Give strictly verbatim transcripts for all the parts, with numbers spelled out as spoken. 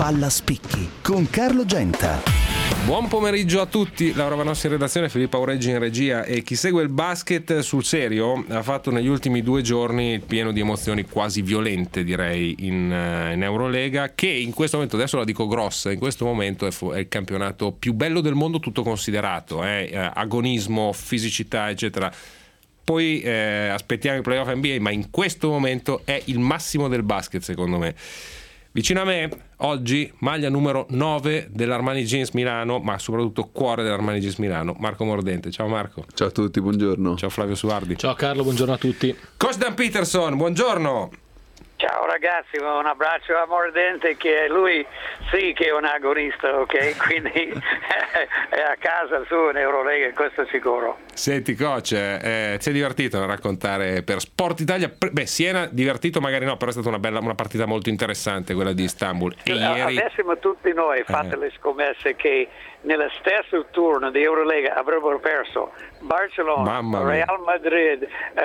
Palla Spicchi con Carlo Genta. Buon pomeriggio a tutti, Laura Vanossi in redazione, Filippo Aureggi in regia. E chi segue il basket sul serio ha fatto negli ultimi due giorni pieno di emozioni quasi violente, direi, in, in Eurolega, che in questo momento, adesso la dico grossa, in questo momento è, fu- è il campionato più bello del mondo, tutto considerato, eh? Agonismo, fisicità eccetera. Poi eh, aspettiamo i playoff N B A, ma in questo momento è il massimo del basket, secondo me. Vicino a me oggi maglia numero nove dell'Armani Jeans Milano, ma soprattutto cuore dell'Armani Jeans Milano, Marco Mordente. Ciao Marco. Ciao a tutti, buongiorno. Ciao Flavio Suardi. Ciao Carlo, buongiorno a tutti. Coach Dan Peterson, buongiorno. Ciao ragazzi, un abbraccio a Mordente, che lui sì che è un agonista, ok? Quindi è a casa su in Eurolega, questo è sicuro. Senti coach, eh, ti sei divertito a raccontare per Sport Italia? Beh, Siena divertito magari no, però è stata una bella una partita molto interessante quella di Istanbul. E ieri... Avessimo tutti noi fatto eh. le scommesse che nello stesso turno di Eurolega avrebbero perso Barcellona, Real Madrid,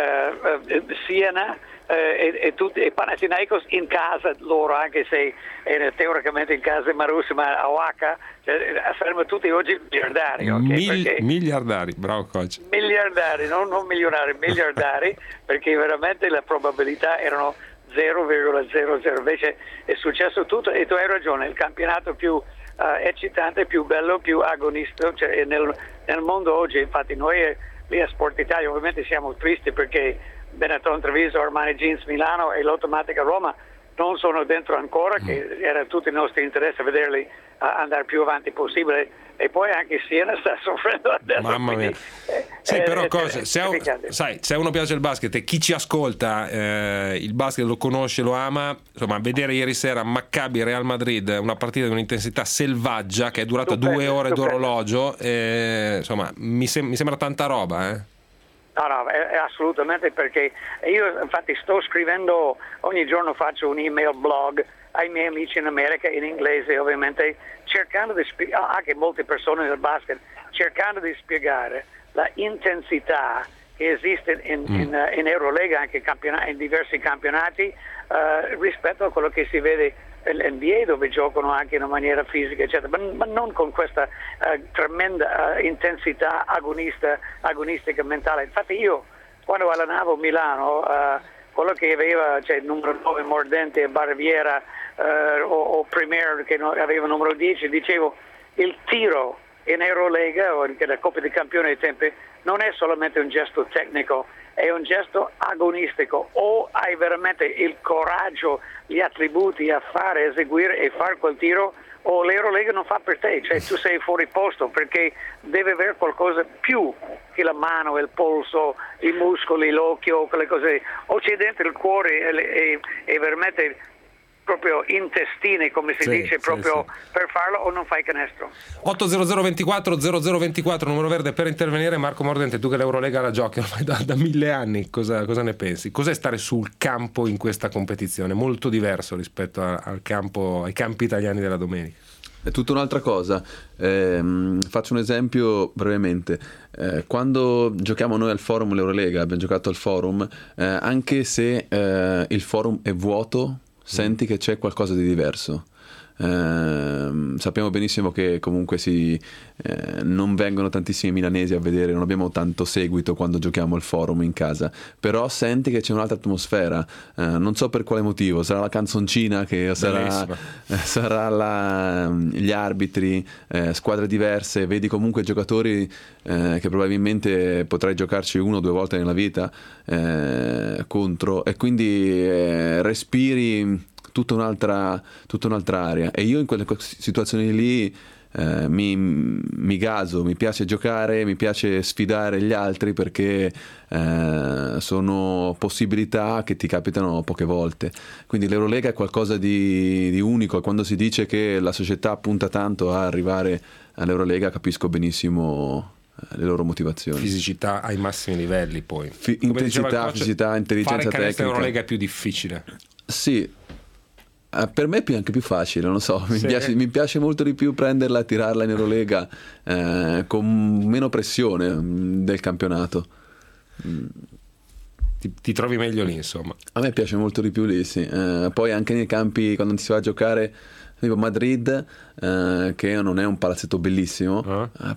eh, eh, Siena e, e, tutti, e Panathinaikos in casa loro, anche se era teoricamente in casa di Marussi, ma a Oaxaca, cioè, saremmo tutti oggi miliardari. Okay? Mil, perché, miliardari, bravo coach. Miliardari, non, non milionari, miliardari, perché veramente le probabilità erano zero virgola zero zero, invece è successo tutto e tu hai ragione, il campionato più uh, eccitante, più bello, più agonista, cioè, nel, nel mondo oggi. Infatti noi lì a Sport Italia ovviamente siamo tristi perché Benetton Treviso, Armani Jeans Milano e l'Automatica Roma non sono dentro ancora, che era tutto il nostro interesse vederli uh, andare più avanti possibile, e poi anche Siena sta soffrendo adesso. Mamma mia. Eh, sì, eh, però eh, cosa, se, un, sai, se a uno piace il basket e chi ci ascolta eh, il basket lo conosce, lo ama, insomma, vedere ieri sera Maccabi Real Madrid, una partita di un'intensità selvaggia che è durata stupendo, due ore stupendo. d'orologio, eh, insomma, mi, sem- mi sembra tanta roba, eh. No, no, è, è assolutamente, perché io infatti sto scrivendo, ogni giorno faccio un email blog ai miei amici in America, in inglese ovviamente, cercando di spiegare, anche molte persone nel basket, cercando di spiegare la intensità che esiste in, mm. in, in Eurolega, anche in diversi campionati, uh, rispetto a quello che si vede nell'N B A, dove giocano anche in una maniera fisica eccetera, ma, ma non con questa uh, tremenda uh, intensità agonista, agonistica mentale. Infatti io quando allenavo Milano, uh, quello che aveva, cioè il numero nove Mordente, Barbiera uh, o, o Premier che aveva il numero dieci, dicevo il tiro in Eurolega o anche la Coppa dei Campioni dei tempi non è solamente un gesto tecnico, è un gesto agonistico. O hai veramente il coraggio, gli attributi a fare, eseguire e fare quel tiro, o l'Eurolega non fa per te, cioè tu sei fuori posto, perché deve avere qualcosa più che la mano, il polso, i muscoli, l'occhio, quelle cose, o c'è dentro il cuore e, e, e veramente proprio intestini, come si sì, dice, proprio sì, sì. per farlo, o non fai canestro. otto zero zero ventiquattro zero zero ventiquattro numero verde per intervenire. Marco Mordente, tu che l'Eurolega la giochi ormai da, da mille anni, cosa, cosa ne pensi? Cos'è stare sul campo in questa competizione? Molto diverso rispetto a, al campo, ai campi italiani della domenica. È tutta un'altra cosa. Eh, faccio un esempio brevemente. Eh, quando giochiamo noi al forum l'Eurolega, abbiamo giocato al forum, eh, anche se eh, il forum è vuoto, senti che c'è qualcosa di diverso. Eh, sappiamo benissimo che comunque si, eh, non vengono tantissimi milanesi a vedere, non abbiamo tanto seguito quando giochiamo al forum in casa, però senti che c'è un'altra atmosfera, eh, non so per quale motivo, sarà la canzoncina che sarà, eh, sarà la, gli arbitri, eh, squadre diverse, vedi comunque giocatori eh, che probabilmente potrai giocarci una o due volte nella vita eh, contro, e quindi eh, respiri tutta un'altra, tutta un'altra area. E io in quelle situazioni lì eh, mi, mi gaso, mi piace giocare, mi piace sfidare gli altri, perché eh, sono possibilità che ti capitano poche volte. Quindi l'Eurolega è qualcosa di, di unico, e quando si dice che la società punta tanto a arrivare all'Eurolega capisco benissimo le loro motivazioni. Fisicità ai massimi livelli, poi F- intensità, coach, fisicità, intelligenza tecnica. Fare Eurolega è più difficile. Sì. Uh, per me è anche più facile, non so, mi, sì. piace, mi piace molto di più prenderla e tirarla in Eurolega eh, con meno pressione mh, del campionato. Mm. Ti, ti trovi meglio lì, insomma. A me piace molto di più lì, sì. Uh, poi anche nei campi, quando si va a giocare, tipo Madrid, eh, che non è un palazzetto bellissimo, uh-huh. eh,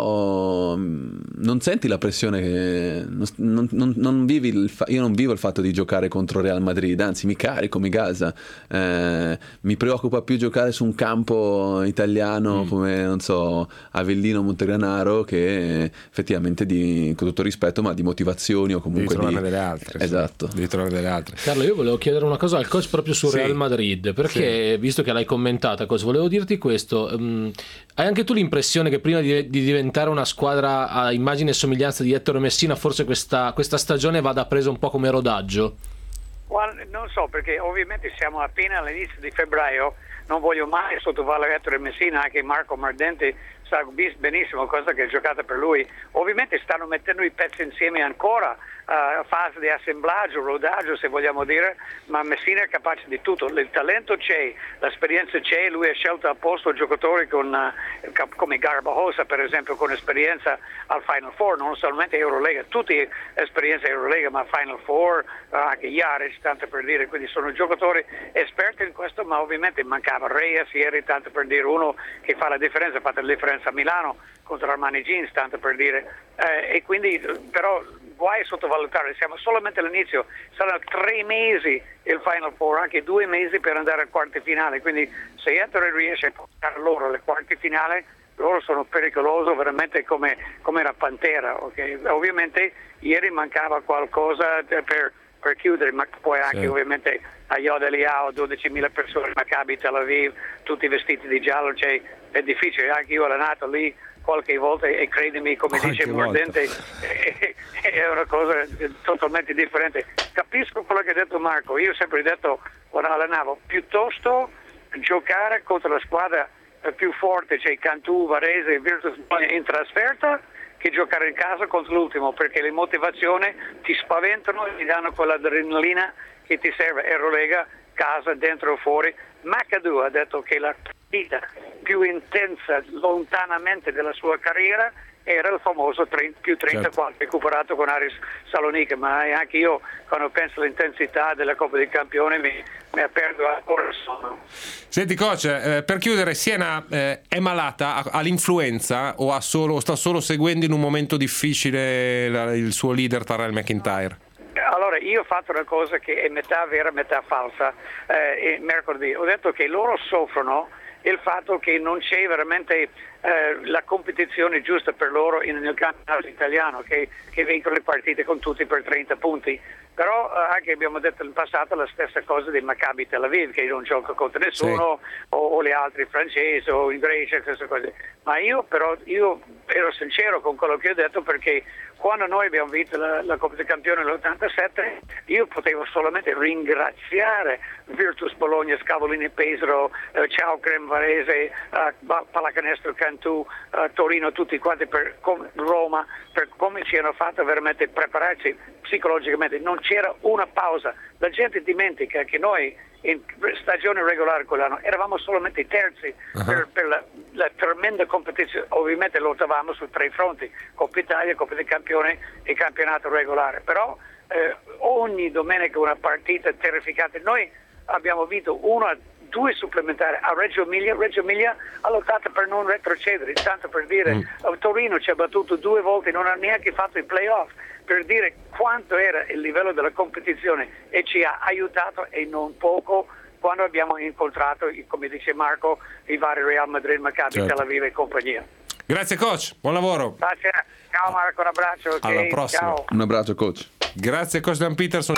però mh, non senti la pressione che non, non, non vivi il fa- io non vivo il fatto di giocare contro Real Madrid, anzi mi carico, mi gasa, eh, mi preoccupa più giocare su un campo italiano mm. come non so Avellino, Montegranaro, che effettivamente di, con tutto rispetto, ma di motivazioni o comunque devi trovare di... delle altre, esatto, sì. Devi trovare delle altre. Carlo, io volevo chiedere una cosa al coach proprio su sì. Real Madrid, perché sì. visto che l'hai commentata, cosa volevo dirti questo, um, hai anche tu l'impressione che prima di, di diventare una squadra a immagine e somiglianza di Ettore Messina, forse questa, questa stagione vada presa un po' come rodaggio? Well, non so, perché ovviamente siamo appena all'inizio di febbraio, non voglio mai sottovalutare Ettore Messina, anche Marco Mardenti sa benissimo cosa che è giocata per lui. Ovviamente stanno mettendo i pezzi insieme ancora, a uh, fase di assemblaggio, rodaggio se vogliamo dire, ma Messina è capace di tutto, il talento c'è, l'esperienza c'è, lui ha scelto apposta giocatori con, uh, come Garbajosa per esempio, con esperienza al Final Four, non solamente Eurolega, tutti esperienza Eurolega, ma Final Four, uh, anche Jaric, tanto per dire, quindi sono giocatori esperti in questo, ma ovviamente mancava Reyes ieri, tanto per dire, uno che fa la differenza, ha fatto la differenza a Milano contro Armani Jeans, tanto per dire, eh, e quindi però guai a sottovalutare, siamo solamente all'inizio, saranno tre mesi il Final Four, anche due mesi per andare al quarti finale, quindi se Ettore riesce a portare loro alle quarti finale, loro sono pericolosi veramente come, come la Pantera, okay? Ovviamente ieri mancava qualcosa per, per chiudere, ma poi anche sì. ovviamente a Yoda Liao, dodicimila persone, Maccabi Tel Aviv, tutti vestiti di giallo, cioè, è difficile, anche io ho allenato lì qualche volta e credimi, come qualche dice Mordente, è, è una cosa totalmente differente. Capisco quello che ha detto Marco, io ho sempre detto quando allenavo, piuttosto giocare contro la squadra più forte, cioè Cantù, Varese, Virtus in trasferta, che giocare in casa contro l'ultimo, perché le motivazioni ti spaventano e ti danno quell'adrenalina che ti serve. Eurolega, casa, dentro o fuori. McAdoo ha detto che la partita più intensa lontanamente della sua carriera era il famoso trenta, più trentaquattro certo. recuperato con Aris Salonica, ma anche io quando penso all'intensità della Coppa dei Campioni mi, mi perdo ancora il sonno. Senti coach, eh, per chiudere, Siena eh, è malata, ha, ha l'influenza o ha solo, sta solo seguendo in un momento difficile la, il suo leader Terrell McIntyre? Allora, io ho fatto una cosa che è metà vera, metà falsa, eh, mercoledì. Ho detto che loro soffrono il fatto che non c'è veramente eh, la competizione giusta per loro in, nel campionato italiano, che, che vincono le partite con tutti per trenta punti. Però eh, anche abbiamo detto in passato la stessa cosa di Maccabi Tel Aviv, che non gioca contro nessuno, sì. o, o gli altri francesi o in Grecia, queste cose. Ma io però io ero sincero con quello che ho detto, perché quando noi abbiamo vinto la, la Coppa dei Campioni nell'ottantasette, io potevo solamente ringraziare Virtus Bologna, Scavolini Pesaro, eh, Ciaucrem Varese, eh, Pallacanestro Cantù, eh, Torino, tutti quanti, per com- Roma, per come ci hanno fatto veramente prepararci psicologicamente. Non c'era una pausa. La gente dimentica che noi in stagione regolare quell'anno eravamo solamente terzi uh-huh. per, per la, la tremenda competizione. Ovviamente lottavamo su tre fronti: Coppa Italia, Coppa dei Campioni e campionato regolare, però eh, ogni domenica una partita terrificante. Noi abbiamo vinto una, due supplementari a Reggio Emilia. Reggio Emilia ha lottato per non retrocedere, tanto per dire. mm. Torino ci ha battuto due volte, non ha neanche fatto i playoff, per dire quanto era il livello della competizione, e ci ha aiutato e non poco quando abbiamo incontrato, come dice Marco, i vari Real Madrid, Maccabi, certo. Tel Aviv e compagnia. Grazie coach, buon lavoro. Grazie. Ciao Marco, un abbraccio. Okay? Alla prossima. Ciao. Un abbraccio coach. Grazie coach Dan Peterson.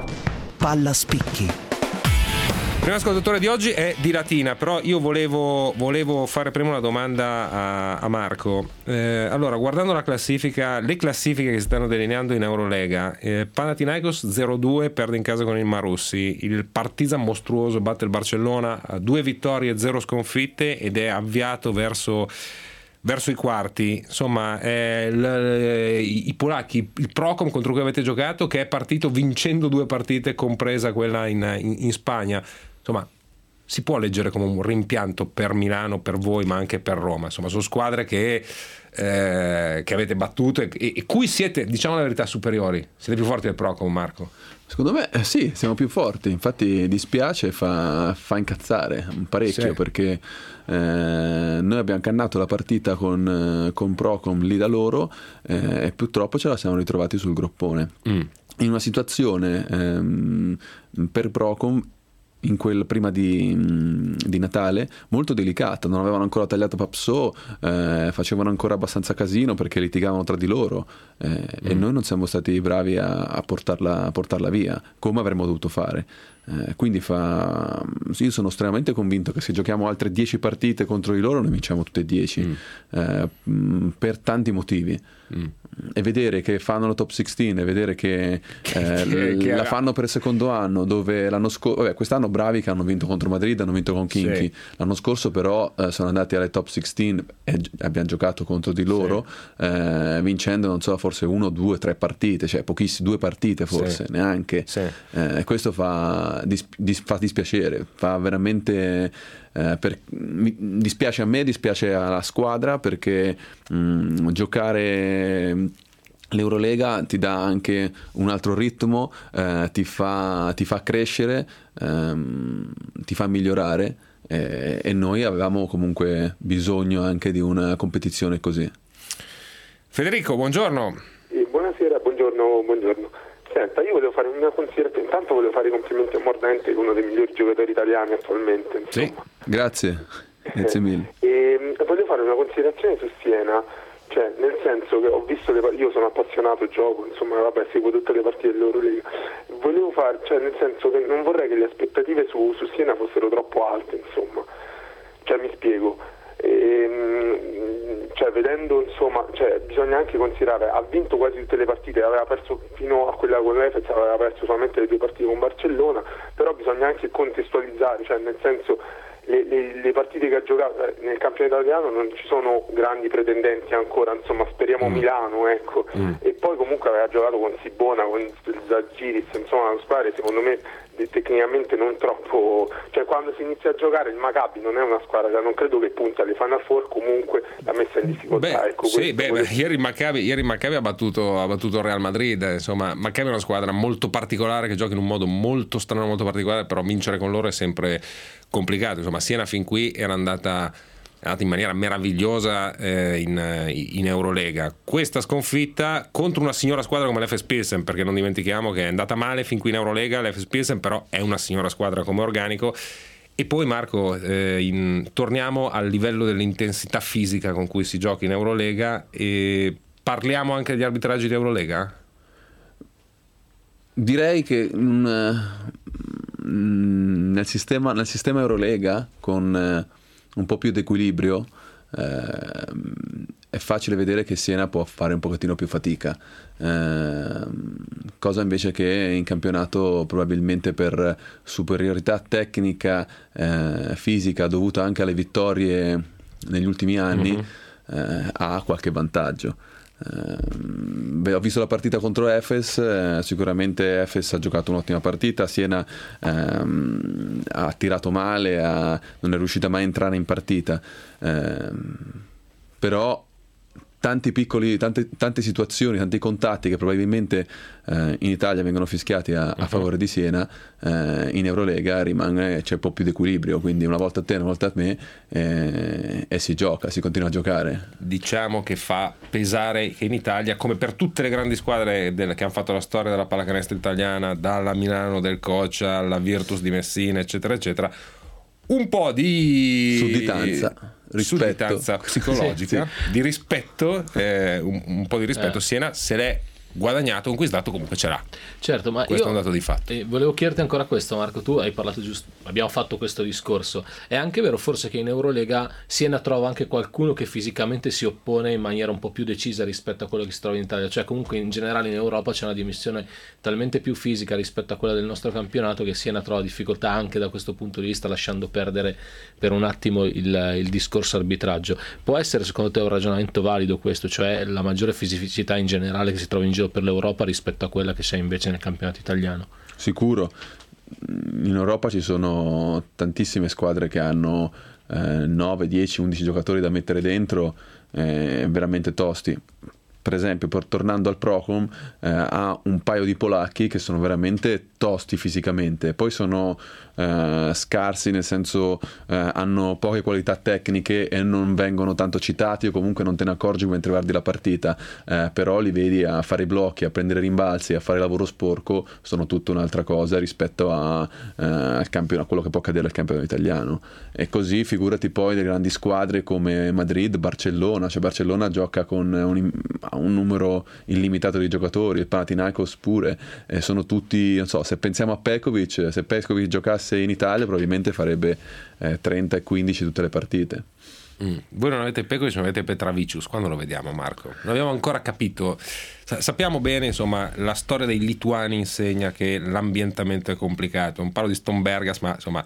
Palla spicchi. Il primo ascoltatore di oggi è di Latina, però io volevo, volevo fare prima una domanda a, a Marco. Eh, allora, guardando la classifica, le classifiche che si stanno delineando in Eurolega, eh, Panathinaikos zero due perde in casa con il Marussi, il Partizan mostruoso batte il Barcellona, due vittorie e zero sconfitte ed è avviato verso... verso i quarti. Insomma, eh, l, i polacchi, il Procom contro cui avete giocato, che è partito vincendo due partite, compresa quella in, in, in Spagna. Insomma, si può leggere come un rimpianto per Milano, per voi, ma anche per Roma? Insomma, sono squadre che, eh, che avete battuto e, e cui siete, diciamo la verità, superiori. Siete più forti del Procom, Marco? Secondo me eh, sì, siamo più forti, infatti dispiace, fa, fa incazzare parecchio, sì. Perché eh, noi abbiamo cannato la partita con, con Procom lì da loro eh, e purtroppo ce la siamo ritrovati sul groppone. Mm. In una situazione ehm, per Procom in quel prima di, di Natale molto delicata, non avevano ancora tagliato Papsò, eh, facevano ancora abbastanza casino perché litigavano tra di loro eh, mm. e noi non siamo stati bravi a, a, portarla, a portarla via come avremmo dovuto fare. Eh, quindi fa... io sono estremamente convinto che se giochiamo altre dieci partite contro di loro noi vinciamo tutte e dieci mm. eh, per tanti motivi. Mm. E vedere che fanno la top sedici e vedere che, eh, che, che la fanno per il secondo anno, dove l'anno scorso quest'anno bravi che hanno vinto contro Madrid, hanno vinto con Kinky, sì. L'anno scorso però eh, sono andati alle top sedici e abbiamo giocato contro di loro, sì. eh, vincendo non so forse uno, due, tre partite, cioè pochissime, due partite forse, sì. Neanche sì. Eh, questo fa, dis, dis, fa dispiacere, fa veramente Eh, per, mi dispiace a me, dispiace alla squadra perché mh, giocare l'Eurolega ti dà anche un altro ritmo, eh, ti fa, ti fa crescere, ehm, ti fa migliorare eh, e noi avevamo comunque bisogno anche di una competizione così. Federico, buongiorno. Eh, buonasera, buongiorno, buongiorno. Senta, io volevo fare una considerazione. Intanto volevo fare i complimenti a Mordente, uno dei migliori giocatori italiani attualmente. Insomma. Sì, grazie, grazie mille. E, e volevo fare una considerazione su Siena, cioè nel senso che ho visto le io sono appassionato gioco, insomma, vabbè, seguo tutte le partite dell'Eurolega. Volevo fare, cioè nel senso che non vorrei che le aspettative su, su Siena fossero troppo alte, insomma. Cioè mi spiego. E, cioè vedendo insomma, cioè bisogna anche considerare, ha vinto quasi tutte le partite, aveva perso fino a quella con l'Efes, aveva perso solamente le due partite con Barcellona, però bisogna anche contestualizzare, cioè nel senso le, le, le partite che ha giocato nel campionato italiano non ci sono grandi pretendenti ancora, insomma speriamo mm. Milano, ecco, mm. e poi comunque aveva giocato con Sibona, con Zalgiris, insomma una squadra secondo me tecnicamente non troppo, cioè quando si inizia a giocare il Maccabi non è una squadra, non credo che punta alle Final Four, comunque l'ha messa in difficoltà. Beh, ecco, sì, beh, beh, ieri il Maccabi, ieri il Maccabi ha battuto ha battuto il Real Madrid, insomma Maccabi è una squadra molto particolare che gioca in un modo molto strano, molto particolare, però vincere con loro è sempre complicato. Insomma Siena fin qui era andata è andata in maniera meravigliosa eh, in, in Eurolega. Questa sconfitta contro una signora squadra come l'Efes Pilsen, perché non dimentichiamo che è andata male fin qui in Eurolega, l'Efes Pilsen però è una signora squadra come organico. E poi Marco, eh, in, torniamo al livello dell'intensità fisica con cui si gioca in Eurolega e parliamo anche degli arbitraggi di Eurolega? Direi che mm, nel, sistema, nel sistema Eurolega con eh, un po' più di equilibrio eh, è facile vedere che Siena può fare un pochettino più fatica, eh, cosa invece che in campionato probabilmente per superiorità tecnica eh, fisica dovuta anche alle vittorie negli ultimi anni mm-hmm. eh, ha qualche vantaggio. Uh, ho visto la partita contro Efes, uh, sicuramente Efes ha giocato un'ottima partita, Siena um, ha tirato male, ha, non è riuscita mai a entrare in partita, uh, però tanti piccoli, tante, tante situazioni, tanti contatti che probabilmente eh, in Italia vengono fischiati a, a favore di Siena, eh, in Eurolega rimane, c'è un po' più di equilibrio, quindi una volta a te, una volta a me eh, e si gioca, si continua a giocare. Diciamo che fa pesare che in Italia, come per tutte le grandi squadre del, che hanno fatto la storia della pallacanestro italiana, dalla Milano del Coach alla Virtus di Messina eccetera eccetera, un po' di sudditanza, rispetto. sudditanza psicologica, sì, sì. di rispetto, eh, un, un po' di rispetto. Eh. Siena se l'è guadagnato, un quizdato comunque ce l'ha. Certo, ma questo io, è un dato di fatto. Eh, volevo chiederti ancora questo, Marco. Tu hai parlato giusto, abbiamo fatto questo discorso. È anche vero forse che in Eurolega Siena trova anche qualcuno che fisicamente si oppone in maniera un po' più decisa rispetto a quello che si trova in Italia, cioè comunque in generale in Europa c'è una dimensione talmente più fisica rispetto a quella del nostro campionato che Siena trova difficoltà anche da questo punto di vista, lasciando perdere per un attimo il, il discorso arbitraggio. Può essere secondo te un ragionamento valido questo, cioè la maggiore fisicità in generale che si trova in giro per l'Europa rispetto a quella che c'è invece nel campionato italiano? Sicuro, in Europa ci sono tantissime squadre che hanno eh, nove, dieci, undici giocatori da mettere dentro, eh, veramente tosti. Per esempio, per, tornando al Procom, eh, ha un paio di polacchi che sono veramente tosti fisicamente, poi sono eh, scarsi, nel senso eh, hanno poche qualità tecniche e non vengono tanto citati, o comunque non te ne accorgi mentre guardi la partita, eh, però li vedi a fare i blocchi, a prendere rimbalzi, a fare lavoro sporco, sono tutta un'altra cosa rispetto a, eh, al campionato, a quello che può accadere al campionato italiano. E così figurati poi le grandi squadre come Madrid, Barcellona, cioè Barcellona gioca con un, un numero illimitato di giocatori, il Panathinaikos pure, eh, sono tutti, non so, se pensiamo a Pekovic, se Pekovic giocasse in Italia probabilmente farebbe eh, trenta e quindici tutte le partite. Mm. Voi non avete Pekovic, non avete Petravicius. Quando lo vediamo, Marco? Non abbiamo ancora capito. Sa- sappiamo bene, insomma, la storia dei lituani insegna che l'ambientamento è complicato. Non parlo di Stombergas, ma insomma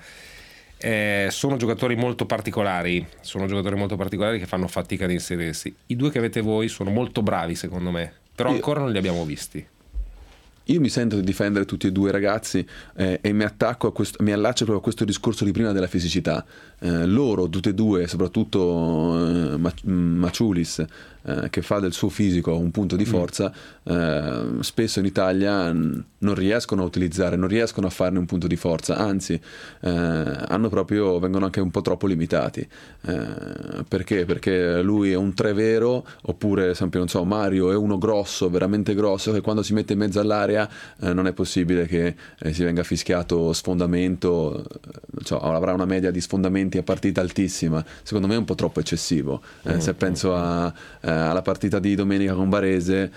eh, sono giocatori molto particolari. Sono giocatori molto particolari che fanno fatica ad inserirsi. I due che avete voi sono molto bravi, secondo me, però Io... ancora non li abbiamo visti. Io mi sento di difendere tutti e due i ragazzi eh, e mi attacco a questo, mi allaccio proprio a questo discorso di prima della fisicità. Eh, loro, tutti e due, soprattutto eh, Maciulis, eh, che fa del suo fisico un punto di forza, eh, spesso in Italia non riescono a utilizzare, non riescono a farne un punto di forza, anzi eh, hanno proprio, vengono anche un po' troppo limitati. Eh, perché? Perché lui è un tre vero, oppure esempio, non so, Mario è uno grosso, veramente grosso, che quando si mette in mezzo all'area Eh, non è possibile che eh, si venga fischiato sfondamento, eh, cioè, avrà una media di sfondamenti a partita altissima. Secondo me è un po' troppo eccessivo. Eh, mm, se penso a, eh, alla partita di domenica con Varese,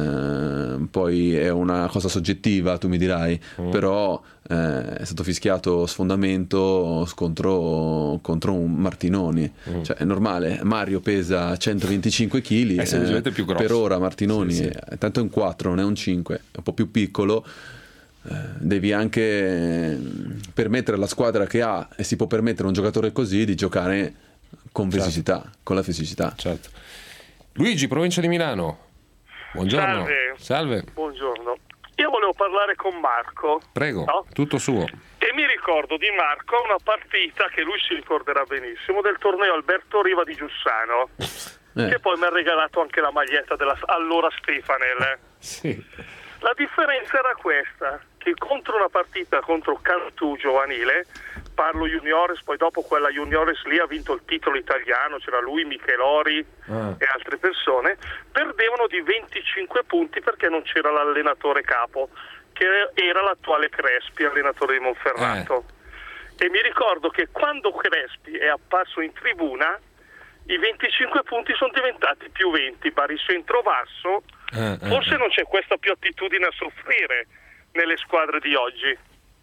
eh, poi è una cosa soggettiva, tu mi dirai, mm. però eh, è stato fischiato sfondamento contro, contro un Martinoni. Mm. Cioè, è normale, Mario pesa centoventicinque chili, è semplicemente eh, più grosso. Per ora Martinoni sì, sì. È, tanto è un quattro, non è un cinque, è un po' più piccolo. Eh, devi anche permettere alla squadra che ha, e si può permettere un giocatore così, di giocare con fisicità, certo. con la fisicità. Certo. Luigi, provincia di Milano. Buongiorno. Salve. Salve. Buongiorno. Io volevo parlare con Marco. Prego, no? tutto suo. E mi ricordo di Marco una partita che lui si ricorderà benissimo, del torneo Alberto Riva di Giussano, eh. che poi mi ha regalato anche la maglietta della allora Stefanel. Sì. La differenza era questa, che contro una partita contro Cantù giovanile, parlo juniores, poi dopo quella juniores lì ha vinto il titolo italiano, c'era lui, Michelori ah. e altre persone, perdevano di venticinque punti perché non c'era l'allenatore capo, che era l'attuale Crespi, allenatore di Monferrato. Eh. E mi ricordo che quando Crespi è apparso in tribuna, i venticinque punti sono diventati più venti, baricentro basso. Eh, forse eh, non c'è questa più attitudine a soffrire nelle squadre di oggi.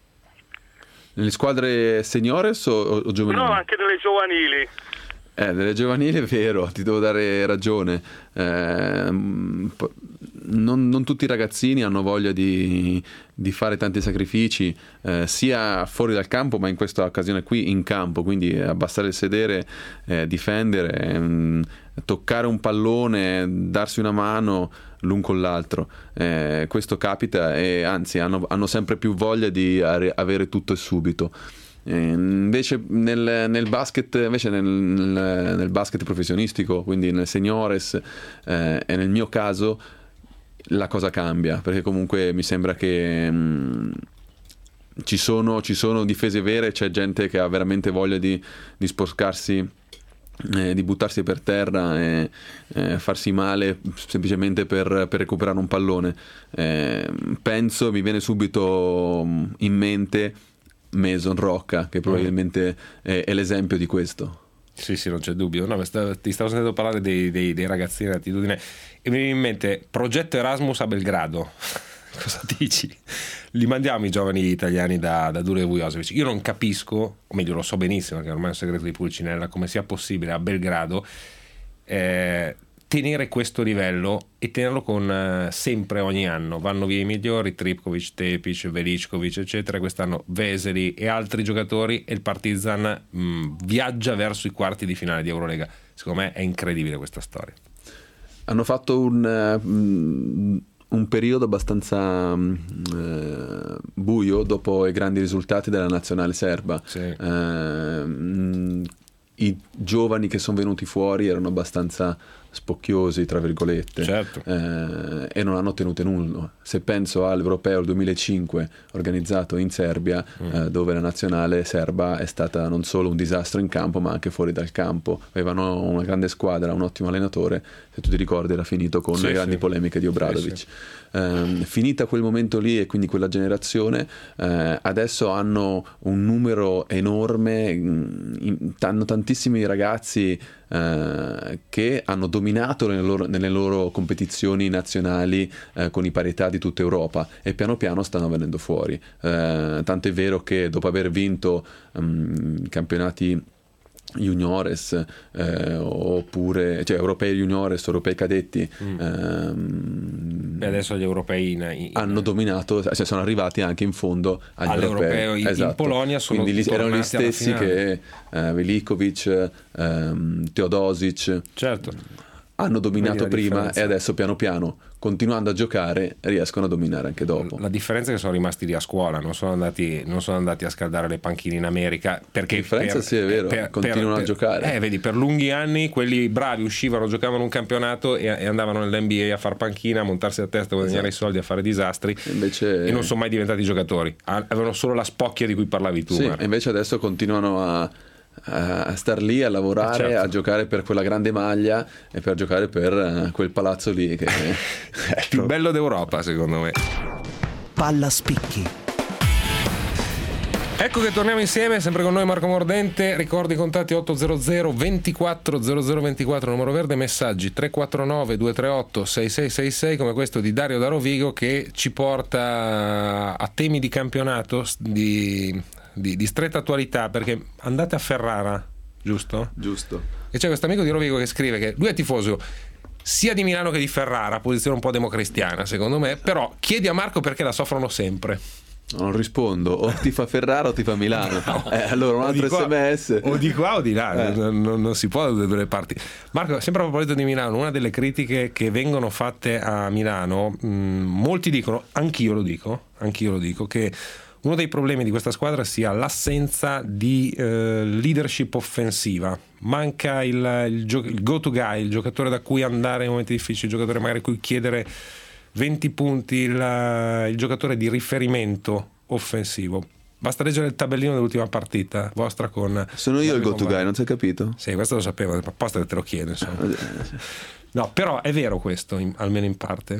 Nelle squadre seniores o, o giovanili? No, anche nelle giovanili. Eh, nelle giovanili è vero, ti devo dare ragione. Eh, non, non tutti i ragazzini hanno voglia di, di fare tanti sacrifici, eh, sia fuori dal campo, ma in questa occasione qui in campo, quindi abbassare il sedere, eh, difendere, mh, toccare un pallone, darsi una mano l'un con l'altro. Eh, questo capita e anzi hanno, hanno sempre più voglia di avere tutto e subito. Eh, invece nel, nel basket invece nel, nel, nel basket professionistico, quindi nel seniores eh, e nel mio caso la cosa cambia, perché comunque mi sembra che mh, ci sono, ci sono difese vere, c'è gente che ha veramente voglia di, di sporcarsi, eh, di buttarsi per terra e eh, farsi male semplicemente per, per recuperare un pallone. Eh, penso, mi viene subito in mente Mason Rocca, che probabilmente è, è l'esempio di questo. Sì, sì, non c'è dubbio. No, sta, ti stavo sentendo parlare dei, dei, dei ragazzini d'attitudine e mi viene in mente progetto Erasmus a Belgrado. Cosa dici? Li mandiamo i giovani italiani da, da Dule Vujosevic. Io non capisco, o meglio lo so benissimo, che ormai è un segreto di Pulcinella, come sia possibile a Belgrado eh, tenere questo livello e tenerlo con eh, sempre, ogni anno vanno via i migliori, Tripkovic, Tepic, Velickovic eccetera, quest'anno Veseli e altri giocatori, e il Partizan mh, viaggia verso i quarti di finale di Eurolega. Secondo me è incredibile questa storia. Hanno fatto un, uh, un periodo abbastanza eh, buio dopo i grandi risultati della nazionale serba. Sì. Eh, mh, i giovani che sono venuti fuori erano abbastanza spocchiosi, tra virgolette, certo. eh, e non hanno ottenuto nulla. Se penso all'Europeo duemilacinque organizzato in Serbia, mm. eh, dove la nazionale serba è stata non solo un disastro in campo ma anche fuori dal campo, avevano una grande squadra, un ottimo allenatore, se tu ti ricordi era finito con sì, le grandi sì. polemiche di Obradovic. Sì, sì. Eh, finita quel momento lì e quindi quella generazione, eh, adesso hanno un numero enorme, in, hanno tantissimi ragazzi eh, che hanno dominato nelle loro, nelle loro competizioni nazionali eh, con i parità di tutta Europa e piano piano stanno venendo fuori. Eh, tanto è vero che dopo aver vinto um, campionati juniores eh, oppure cioè europei juniores, europei cadetti mm. ehm, e adesso gli europei in, in, hanno dominato, cioè sono arrivati anche in fondo agli all'europeo europei. In, esatto. in Polonia sono quindi lì, erano gli stessi che eh, Velikovic, ehm, Teodosic, certo, hanno dominato Vedi la prima differenza. e adesso piano piano, continuando a giocare, riescono a dominare anche dopo. La differenza è che sono rimasti lì a scuola, non sono andati, non sono andati a scaldare le panchine in America, perché La differenza per, sì è vero, per, continuano per, a giocare. Eh, vedi, per lunghi anni quelli bravi uscivano, giocavano un campionato e, e andavano nell'N B A a far panchina, a montarsi a testa, a guadagnare esatto. i soldi, a fare disastri. Invece... e non sono mai diventati giocatori, avevano solo la spocchia di cui parlavi tu. Sì, Marco. invece adesso continuano a a star lì a lavorare, certo. a giocare per quella grande maglia e per giocare per uh, quel palazzo lì che è più bello d'Europa secondo me. Palla spicchi. Ecco che torniamo insieme, sempre con noi Marco Mordente. Ricordi i contatti ottocento ventiquattro zero zero ventiquattro, numero verde, messaggi tre quattro nove due tre otto sei sei sei sei come questo di Dario da Rovigo, che ci porta a temi di campionato di, di, di stretta attualità, perché andate a Ferrara, giusto? Giusto. E c'è questo amico di Rovigo che scrive che lui è tifoso sia di Milano che di Ferrara, posizione un po' democristiana secondo me, però chiedi a Marco perché la soffrono sempre. Non rispondo, o ti fa Ferrara o ti fa Milano. No. Eh, allora un altro qua, sms. O di qua o di là, eh. non, non, non si può da due parti. Marco, sempre a proposito di Milano, una delle critiche che vengono fatte a Milano, mh, molti dicono, anch'io lo dico, anch'io lo dico, che uno dei problemi di questa squadra sia l'assenza di eh, leadership offensiva. Manca il, il, gio- il go to guy, il giocatore da cui andare nei momenti difficili, il giocatore magari a cui chiedere venti punti, il, il giocatore di riferimento offensivo. Basta leggere il tabellino dell'ultima partita vostra con... Sono io il go to guy, non si è capito? Sì, questo lo sapevo, apposta te lo chiedo, insomma. No, però è vero questo, in, almeno in parte.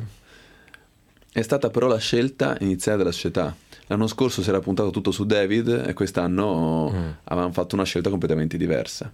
È stata però la scelta iniziale della società. L'anno scorso si era puntato tutto su David e quest'anno mm. avevano fatto una scelta completamente diversa.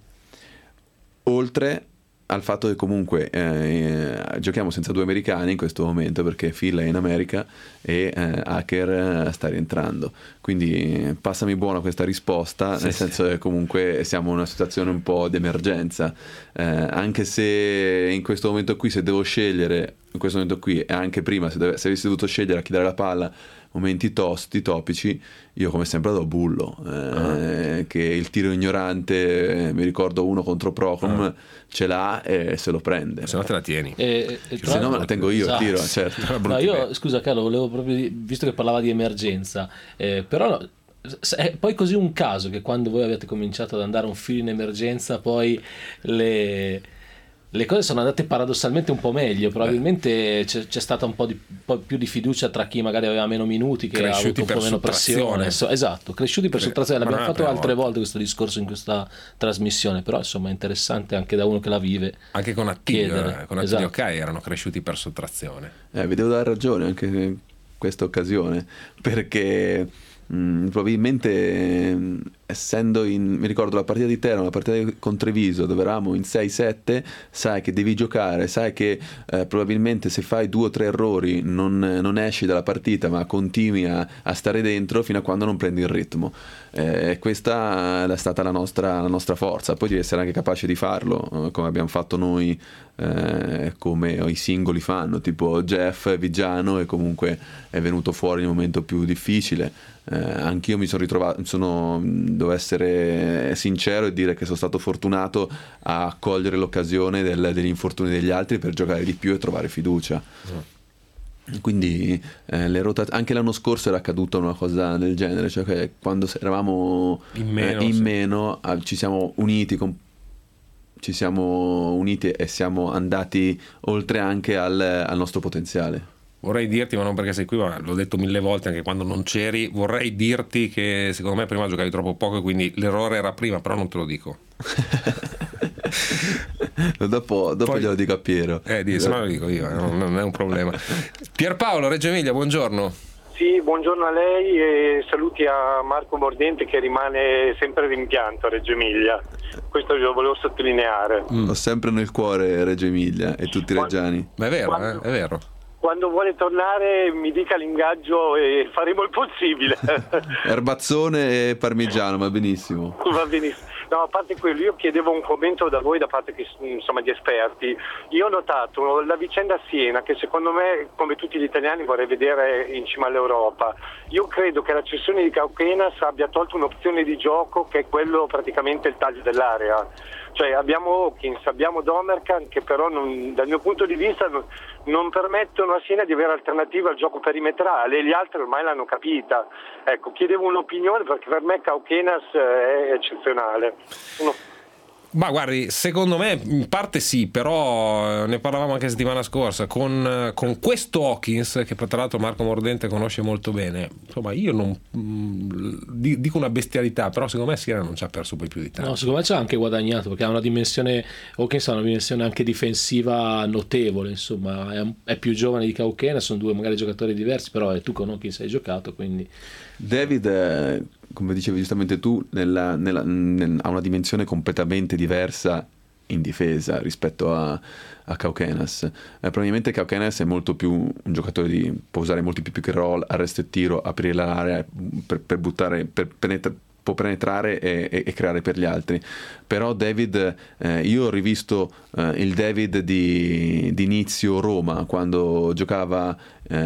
Oltre al fatto che comunque eh, giochiamo senza due americani in questo momento, perché Phil è in America e eh, Hacker sta rientrando, quindi passami buona questa risposta, sì, nel sì. senso che comunque siamo in una situazione un po' di emergenza, eh, anche se in questo momento qui, se devo scegliere in questo momento qui e anche prima se, deve, se avessi dovuto scegliere a chi dare la palla, momenti tosti, topici, io come sempre do Bullo, eh, uh-huh. che il tiro ignorante, eh, mi ricordo uno contro Procom, uh-huh. ce l'ha e se lo prende. Se no te la tieni. E, e se no me la tengo io, esatto. il tiro, certo. No, io, scusa Carlo, volevo proprio dire, visto che parlava di emergenza, eh, però è poi così un caso che quando voi avete cominciato ad andare un filo in emergenza, poi le... le cose sono andate paradossalmente un po' meglio, probabilmente c'è, c'è stata un po', di, un po' più di fiducia tra chi magari aveva meno minuti, che ha avuto un po' meno pressione. So, esatto, cresciuti per sottrazione. L'abbiamo fatto altre volte questo discorso in questa trasmissione, però insomma è interessante anche da uno che la vive. Anche con Attilio, eh, con Attilio esatto. Ok erano cresciuti per sottrazione. Eh, vi devo dare ragione anche in questa occasione, perché mh, probabilmente mh, essendo in, mi ricordo la partita di Teramo, la partita con Treviso dove eravamo in sei sette, sai che devi giocare, sai che eh, probabilmente se fai due o tre errori non, non esci dalla partita, ma continui a, a stare dentro fino a quando non prendi il ritmo. Eh, questa è stata la nostra, la nostra forza, poi devi essere anche capace di farlo, eh, come abbiamo fatto noi, eh, come i singoli fanno, tipo Jeff Vigiano, e comunque è venuto fuori nel momento più difficile. Eh, anch'io mi sono ritrovato, sono, devo essere sincero e dire che sono stato fortunato a cogliere l'occasione del, degli infortuni degli altri per giocare di più e trovare fiducia. Quindi eh, le rota- anche l'anno scorso era accaduta una cosa del genere, cioè che quando eravamo in meno, eh, in sì. meno ah, ci siamo uniti con ci siamo uniti e siamo andati oltre anche al, al nostro potenziale. Vorrei dirti, ma non perché sei qui, ma l'ho detto mille volte anche quando non c'eri, vorrei dirti che secondo me prima giocavi troppo poco e quindi l'errore era prima, però non te lo dico. dopo dopo Poi, glielo dico a Piero. Eh, di, se no lo dico io, non, non è un problema. Pierpaolo, Reggio Emilia, buongiorno. Sì, buongiorno a lei e saluti a Marco Mordente che rimane sempre rimpianto a Reggio Emilia. Questo lo volevo sottolineare. Mm. Ho sempre nel cuore Reggio Emilia e tutti i reggiani. Ma è vero, Quando... eh, è vero. Quando vuole tornare mi dica l'ingaggio e faremo il possibile. Erbazzone e parmigiano, va benissimo. Va benissimo. No, a parte quello, io chiedevo un commento da voi da parte che, insomma, di esperti. Io ho notato la vicenda Siena, che secondo me, come tutti gli italiani, vorrei vedere in cima all'Europa. Io credo che la cessione di Cauquenas abbia tolto un'opzione di gioco che è quello praticamente il taglio dell'area. Cioè abbiamo Hawkins, abbiamo Domercan che però non, dal mio punto di vista non, non permettono a Siena di avere alternative al gioco perimetrale e gli altri ormai l'hanno capita. Ecco, chiedevo un'opinione perché per me Cauquenas è eccezionale. Uno... Ma guardi, secondo me in parte sì, però ne parlavamo anche settimana scorsa con, con questo Hawkins, che tra l'altro Marco Mordente conosce molto bene. Insomma, io non mh, dico una bestialità, però secondo me Siena non ci ha perso poi più di tanto. No, secondo me ci ha anche guadagnato perché ha una dimensione, Hawkins ha una dimensione anche difensiva notevole, insomma, è, è più giovane di Cauquenas, sono due magari giocatori diversi, però tu con Hawkins hai giocato, quindi David, eh, come dicevi giustamente tu, nella, nella, nel, ha una dimensione completamente diversa in difesa rispetto a, a Cauquenas. Eh, probabilmente Cauquenas è molto più un giocatore di, può usare molti più pick and roll, arresto e tiro, aprire l'area per, per buttare, per penetrare, può penetrare e, e, e creare per gli altri. Però David, eh, io ho rivisto eh, il David di, di inizio Roma quando giocava eh,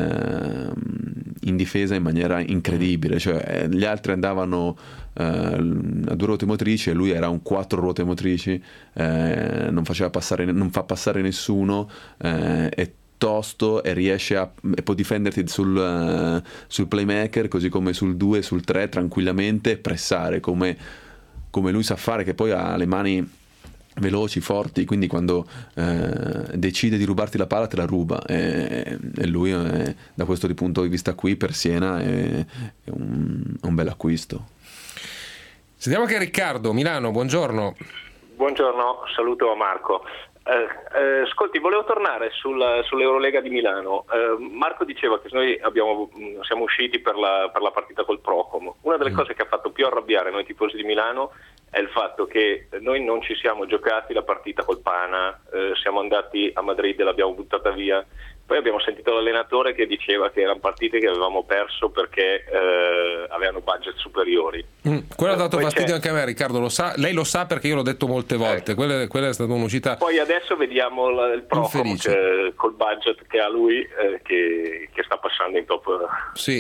in difesa in maniera incredibile, cioè eh, gli altri andavano eh, a due ruote motrici e lui era un quattro ruote motrici, eh, non faceva passare, non fa passare nessuno, eh, e tosto e riesce a e può difenderti sul, uh, sul playmaker così come sul due, sul tre tranquillamente, pressare come, come lui sa fare, che poi ha le mani veloci, forti, quindi quando uh, decide di rubarti la palla te la ruba e, e lui è, da questo punto di vista qui per Siena è, è un, un bel acquisto. Sentiamo che Riccardo, Milano, buongiorno. Buongiorno, saluto a Marco. Eh, eh, ascolti, volevo tornare sul, sull'Eurolega di Milano. Eh, Marco diceva che noi abbiamo, siamo usciti per la, per la partita col Procom. Una delle mm. cose che ha fatto più arrabbiare noi tifosi di Milano è il fatto che noi non ci siamo giocati la partita col Pana, eh, siamo andati a Madrid e l'abbiamo buttata via. Poi abbiamo sentito l'allenatore che diceva che erano partite che avevamo perso perché eh, avevano budget superiori. Mm, quello ha dato Poi fastidio c'è... anche a me, Riccardo, lo sa, lei lo sa perché io l'ho detto molte volte. Ecco. Quella, quella è stata un'uscita. Poi adesso vediamo la, il Procom che, col budget che ha lui, eh, che, che sta passando in top. Sì.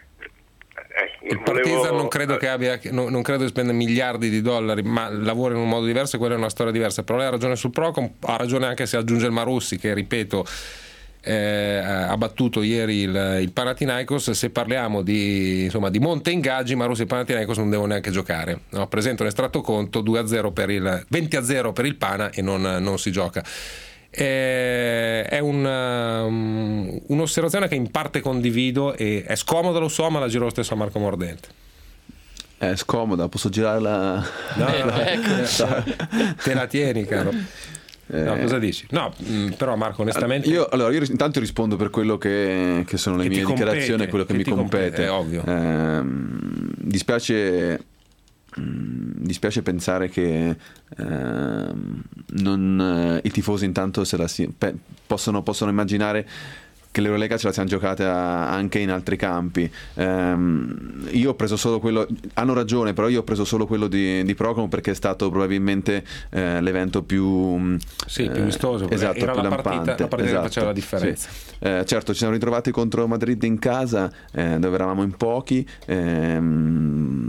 Eh, il volevo... Partizan non credo che abbia, non, non credo che spenda miliardi di dollari, ma lavora in un modo diverso e quella è una storia diversa. Però lei ha ragione sul Procom, ha ragione anche se aggiunge il Marussi, che ripeto Eh, ha battuto ieri il, il Panathinaikos. Se parliamo di, insomma, di monte ingaggi, Marussi e Panathinaikos non devono neanche giocare, no? Presento un estratto conto, due a zero per il, venti a zero per il Pana e non, non si gioca. Eh, è un, um, un'osservazione che in parte condivido e è scomoda, lo so, ma la giro lo stesso a Marco Mordente. È scomoda, posso girarla? No, no, ecco, te la tieni, caro. No, cosa dici? No, mh, però Marco, onestamente io, allora, io intanto rispondo per quello che, che sono le che mie dichiarazioni compete, e quello che, che mi compete, compete, è ovvio. Eh, dispiace dispiace pensare che eh, non, i tifosi intanto se la si, pe, possono, possono immaginare che l'Eurolega ce la siamo giocata anche in altri campi. Um, io ho preso solo quello, hanno ragione, però io ho preso solo quello di, di Procom perché è stato probabilmente eh, l'evento più sì, più vistoso, eh, esatto, era più la lampante, partita, la partita esatto, che faceva la differenza. Sì. Eh, certo, ci siamo ritrovati contro Madrid in casa, eh, dove eravamo in pochi, ehm,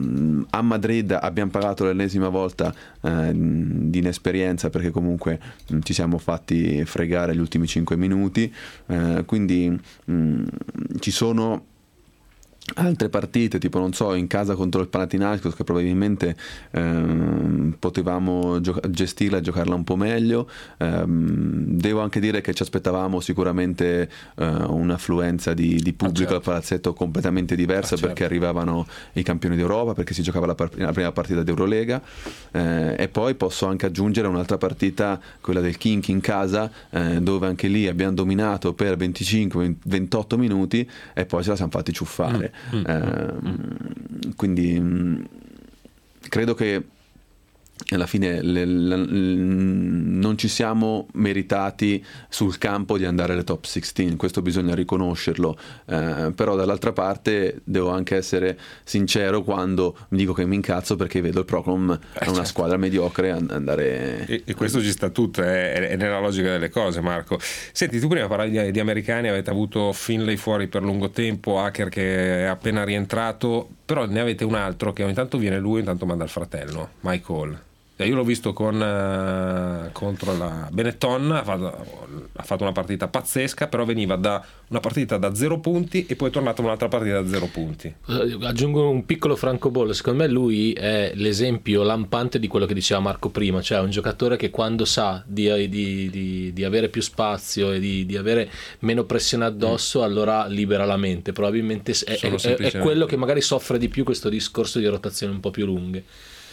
a Madrid abbiamo pagato l'ennesima volta eh, di inesperienza, perché comunque mh, ci siamo fatti fregare gli ultimi cinque minuti, eh, quindi mh, ci sono altre partite, tipo non so, in casa contro il Panathinaikos, che probabilmente ehm, potevamo gio- gestirla e giocarla un po' meglio. Ehm, devo anche dire che ci aspettavamo sicuramente eh, un'affluenza di, di pubblico ah, certo. al palazzetto completamente diversa, ah, certo. perché arrivavano i campioni d'Europa, perché si giocava la, par- la prima partita d'Eurolega, eh, e poi posso anche aggiungere un'altra partita, quella del Khimki in casa, eh, dove anche lì abbiamo dominato per venticinque ventotto minuti e poi ce la siamo fatti ciuffare. Mm. Mm. Eh, quindi mh, credo che alla fine le, le, le, non ci siamo meritati sul campo di andare alle top sedici, questo bisogna riconoscerlo, eh, però dall'altra parte devo anche essere sincero quando mi dico che mi incazzo perché vedo il Procom eh, è una certo. squadra mediocre andare e, e questo ci sta tutto, è, è nella logica delle cose. Marco, senti, tu prima parlavi di, di americani, avete avuto Finlay fuori per lungo tempo, Hacker che è appena rientrato, però ne avete un altro che ogni tanto viene lui, ogni tanto manda il fratello, Mike Hall. Io l'ho visto con, uh, contro la Benetton, ha fatto, ha fatto una partita pazzesca, però veniva da una partita da zero punti e poi è tornato un'altra partita da zero punti. Uh, aggiungo un piccolo francobollo, secondo me lui è l'esempio lampante di quello che diceva Marco prima, cioè un giocatore che quando sa di, di, di, di avere più spazio e di, di avere meno pressione addosso, mm. allora libera la mente, probabilmente è, è, è quello che magari soffre di più questo discorso di rotazioni un po' più lunghe.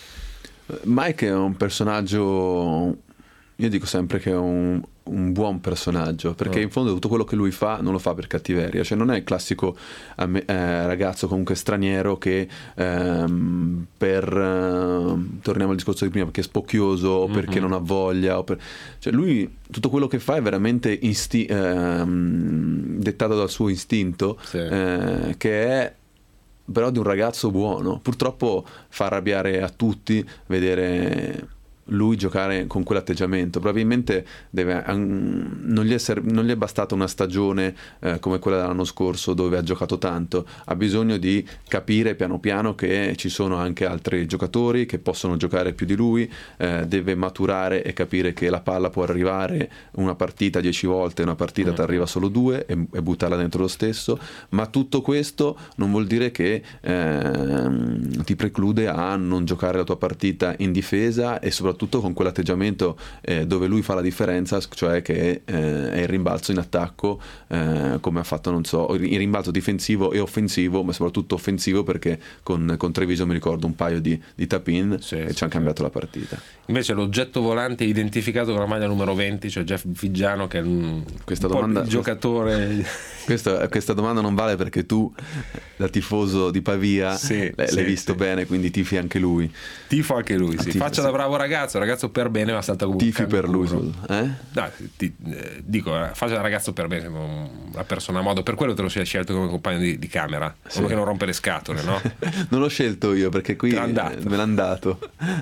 Mike è un personaggio, io dico sempre che è un, un buon personaggio, perché oh. in fondo tutto quello che lui fa non lo fa per cattiveria, cioè non è il classico eh, ragazzo comunque straniero che ehm, per eh, torniamo al discorso di prima, perché è spocchioso, mm-hmm. perché non ha voglia, o per, cioè lui tutto quello che fa è veramente isti- ehm, dettato dal suo istinto, sì. eh, che è però di un ragazzo buono. Purtroppo fa arrabbiare a tutti vedere lui giocare con quell'atteggiamento. Probabilmente deve, um, non, gli è ser- non gli è bastata una stagione eh, come quella dell'anno scorso dove ha giocato tanto, ha bisogno di capire piano piano che ci sono anche altri giocatori che possono giocare più di lui, eh, deve maturare e capire che la palla può arrivare una partita dieci volte, una partita mm. ti arriva solo due e, e buttarla dentro lo stesso, ma tutto questo non vuol dire che eh, ti preclude a non giocare la tua partita in difesa e soprattutto con quell'atteggiamento eh, dove lui fa la differenza, cioè che eh, è il rimbalzo in attacco, eh, come ha fatto, non so, il rimbalzo difensivo e offensivo, ma soprattutto offensivo, perché con, con Treviso mi ricordo un paio di, di tap-in sì, che sì, ci hanno cambiato sì. la partita. Invece l'oggetto volante identificato con la maglia numero venti, cioè Jeff Viggiano, che è un, questa un domanda, po' il giocatore. Questa, questa domanda non vale perché tu, da tifoso di Pavia, sì, l'hai sì, visto sì. bene, quindi tifi anche lui. Tifo anche lui, sì. Faccia sì. da bravo ragazzo, ragazzo per bene, ma salta comunque. Tifi per lui, eh? No, ti, eh, dico, faccia da ragazzo per bene, una persona a modo, per quello te lo sei scelto come compagno di, di camera, sì. uno che non rompe le scatole, no? Non l'ho scelto io perché qui me l'ha dato.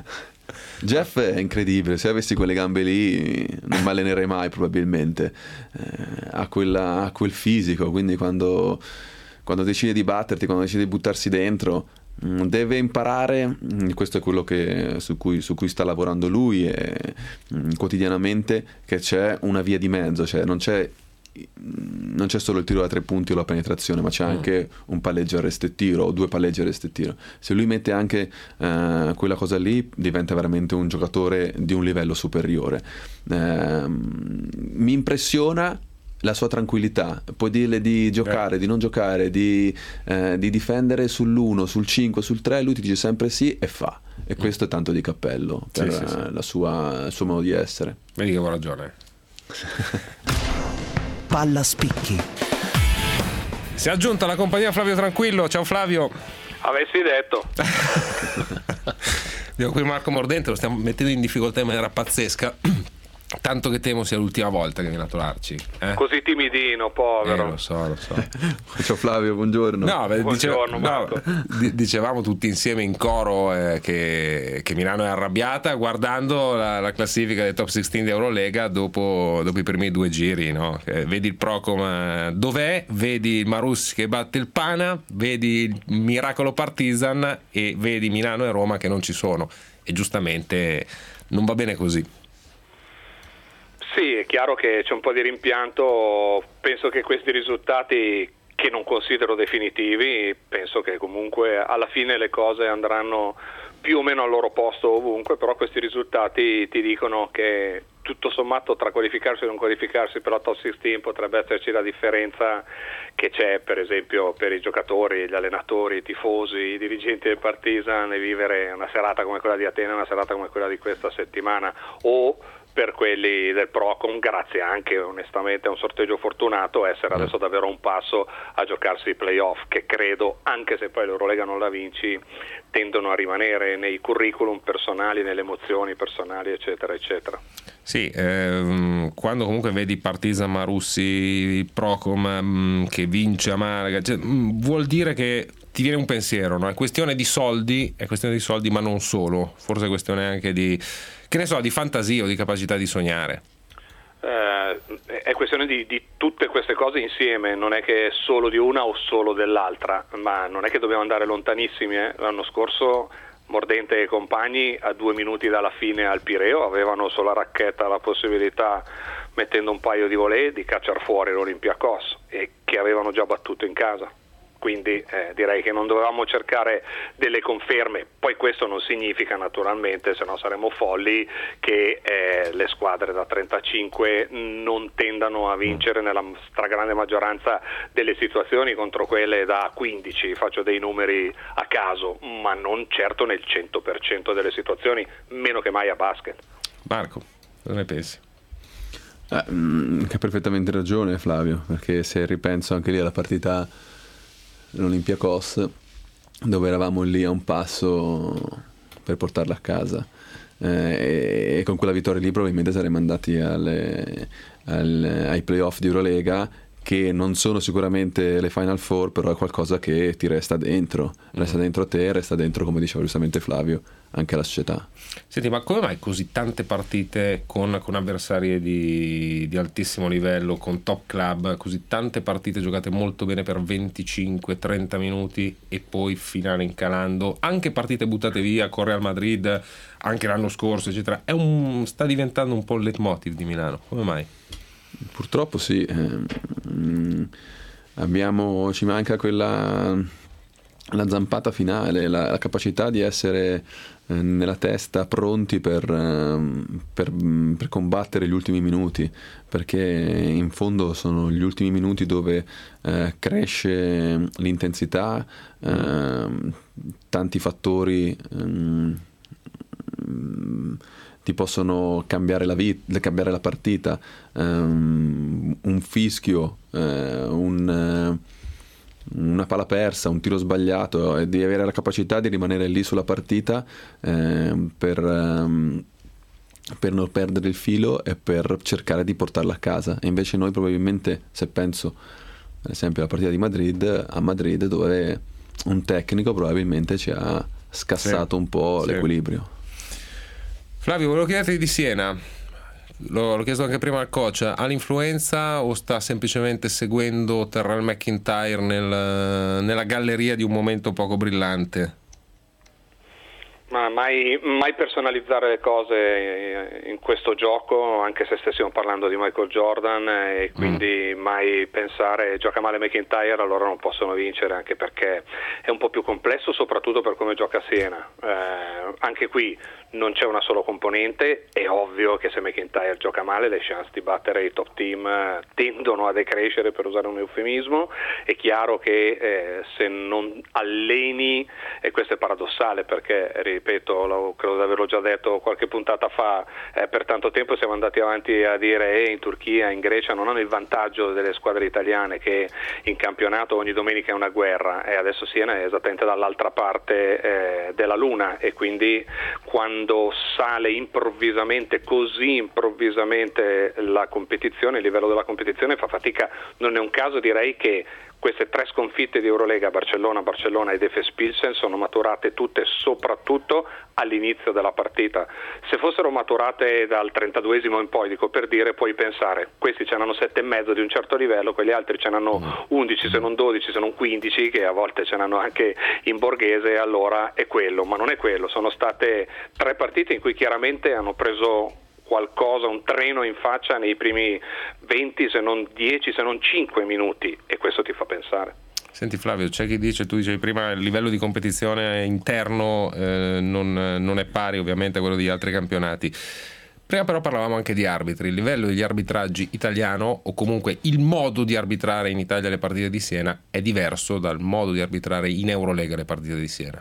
Jeff è incredibile, se avessi quelle gambe lì non mi allenerei mai probabilmente, eh, ha, quella, ha quel fisico, quindi quando, quando decide di batterti, quando decide di buttarsi dentro, mh, deve imparare, mh, questo è quello che, su, cui, su cui sta lavorando lui e, mh, quotidianamente, che c'è una via di mezzo, cioè non c'è non c'è solo il tiro da tre punti o la penetrazione, ma c'è anche un palleggio a rest e tiro o due palleggi a rest e tiro. Se lui mette anche eh, quella cosa lì, diventa veramente un giocatore di un livello superiore. Eh, mi impressiona la sua tranquillità, puoi dirle di giocare, eh. di non giocare, di, eh, di difendere sull'uno, sul cinque, sul tre, lui ti dice sempre sì e fa, e questo è tanto di cappello per sì, sì, sì. La sua, il suo modo di essere. Vedi che avevo ragione. Palla spicchi. Si è aggiunta la compagnia Flavio Tranquillo. Ciao Flavio. Avessi detto. Abbiamo qui Marco Mordente, lo stiamo mettendo in difficoltà in maniera pazzesca. Tanto che temo sia l'ultima volta che viene a trovarci. Eh? Così timidino, povero. Eh, lo so, lo so. Ciao Flavio, buongiorno. No, beh, Buongiorno, dice, no, d- dicevamo tutti insieme in coro eh, che, che Milano è arrabbiata guardando la, la classifica dei top sedici di Eurolega dopo, dopo i primi due giri, no? Che vedi il Procom eh, dov'è, vedi il Marussi che batte il Pana, vedi il Miracolo Partizan e vedi Milano e Roma che non ci sono, e giustamente non va bene così. Sì, è chiaro che c'è un po' di rimpianto. Penso che questi risultati, che non considero definitivi, penso che comunque alla fine le cose andranno più o meno al loro posto ovunque, però questi risultati ti dicono che tutto sommato tra qualificarsi e non qualificarsi per la top sedici potrebbe esserci la differenza che c'è per esempio per i giocatori, gli allenatori, i tifosi, i dirigenti del Partizan, e vivere una serata come quella di Atene, una serata come quella di questa settimana, o per quelli del Procom, grazie anche onestamente a un sorteggio fortunato, essere adesso davvero a un passo a giocarsi i playoff, che credo, anche se poi l'Eurolega non la vinci, tendono a rimanere nei curriculum personali, nelle emozioni personali, eccetera, eccetera. Sì, ehm, quando comunque vedi Partizan, Marussi, il Procom mh, che vince a Malaga, cioè, mh, vuol dire che ti viene un pensiero, no? È questione di soldi, è questione di soldi, ma non solo, forse è questione anche di, che ne so, di fantasia o di capacità di sognare. Eh, è questione di, di tutte queste cose insieme, non è che solo di una o solo dell'altra, ma non è che dobbiamo andare lontanissimi. eh. L'anno scorso Mordente e compagni a due minuti dalla fine al Pireo avevano sulla racchetta la possibilità, mettendo un paio di volée, di cacciare fuori l'Olympiakos, e che avevano già battuto in casa. Quindi eh, direi che non dovevamo cercare delle conferme. Poi questo non significa naturalmente, se no saremmo folli, che eh, le squadre da trentacinque non tendano a vincere nella stragrande maggioranza delle situazioni contro quelle da quindici, faccio dei numeri a caso, ma non certo nel cento per cento delle situazioni, meno che mai a basket. Marco, cosa ne pensi? Eh, mh, che ha perfettamente ragione Flavio, perché se ripenso anche lì alla partita l'Olympiakos, dove eravamo lì a un passo per portarla a casa, eh, e con quella vittoria lì probabilmente saremmo andati alle, alle, ai playoff di Eurolega, che non sono sicuramente le Final Four, però è qualcosa che ti resta dentro, resta dentro a te, resta dentro, come diceva giustamente Flavio, anche alla società. Senti, ma come mai così tante partite con, con avversari di, di altissimo livello, con top club, così tante partite giocate molto bene per venticinque trenta minuti e poi finale incalando, anche partite buttate via con Real Madrid anche l'anno scorso eccetera, è un, sta diventando un po' il leitmotiv di Milano, come mai? Purtroppo sì, eh, abbiamo, ci manca quella, la zampata finale, la, la capacità di essere eh, nella testa pronti per, eh, per, per combattere gli ultimi minuti, perché in fondo sono gli ultimi minuti dove eh, cresce l'intensità, eh, tanti fattori eh, ti possono cambiare la vita, cambiare la partita, um, un fischio, uh, un, uh, una palla persa, un tiro sbagliato, e di avere la capacità di rimanere lì sulla partita uh, per, um, per non perdere il filo e per cercare di portarla a casa. E invece noi probabilmente, se penso ad esempio alla partita di Madrid, a Madrid, dove un tecnico probabilmente ci ha scassato sì, un po' sì. l'equilibrio. Flavio, volevo chiederti di Siena, l'ho, l'ho chiesto anche prima al coach, ha l'influenza o sta semplicemente seguendo Terrell McIntyre nel, nella galleria di un momento poco brillante? Ma mai, mai personalizzare le cose in questo gioco, anche se stessimo parlando di Michael Jordan, e quindi mm. mai pensare gioca male McIntyre allora non possono vincere, anche perché è un po' più complesso, soprattutto per come gioca Siena. Eh, anche qui non c'è una sola componente, è ovvio che se McIntyre gioca male le chance di battere i top team tendono a decrescere, per usare un eufemismo. È chiaro che eh, se non alleni, e questo è paradossale perché ripeto, lo, credo di averlo già detto qualche puntata fa, eh, per tanto tempo siamo andati avanti a dire eh, in Turchia, in Grecia non hanno il vantaggio delle squadre italiane che in campionato ogni domenica è una guerra, e adesso Siena è esattamente dall'altra parte eh, della luna, e quindi quando sale improvvisamente, così improvvisamente la competizione, il livello della competizione fa fatica. Non è un caso, direi, che queste tre sconfitte di Eurolega, Barcellona, Barcellona ed Efes Pilsen, sono maturate tutte soprattutto all'inizio della partita. Se fossero maturate dal trentaduesimo in poi, dico per dire, puoi pensare, questi ce n'hanno sette e mezzo di un certo livello, quelli altri ce n'hanno undici, se non dodici, se non quindici, che a volte ce n'hanno anche in borghese, allora è quello, ma non è quello. Sono state tre partite in cui chiaramente hanno preso qualcosa, un treno in faccia nei primi venti, se non dieci, se non cinque minuti, e questo ti fa pensare. Senti Flavio, c'è chi dice, tu dicevi prima, il livello di competizione interno eh, non, non è pari ovviamente a quello degli altri campionati. Prima però parlavamo anche di arbitri, il livello degli arbitraggi italiano, o comunque il modo di arbitrare in Italia le partite di Siena, è diverso dal modo di arbitrare in Eurolega le partite di Siena.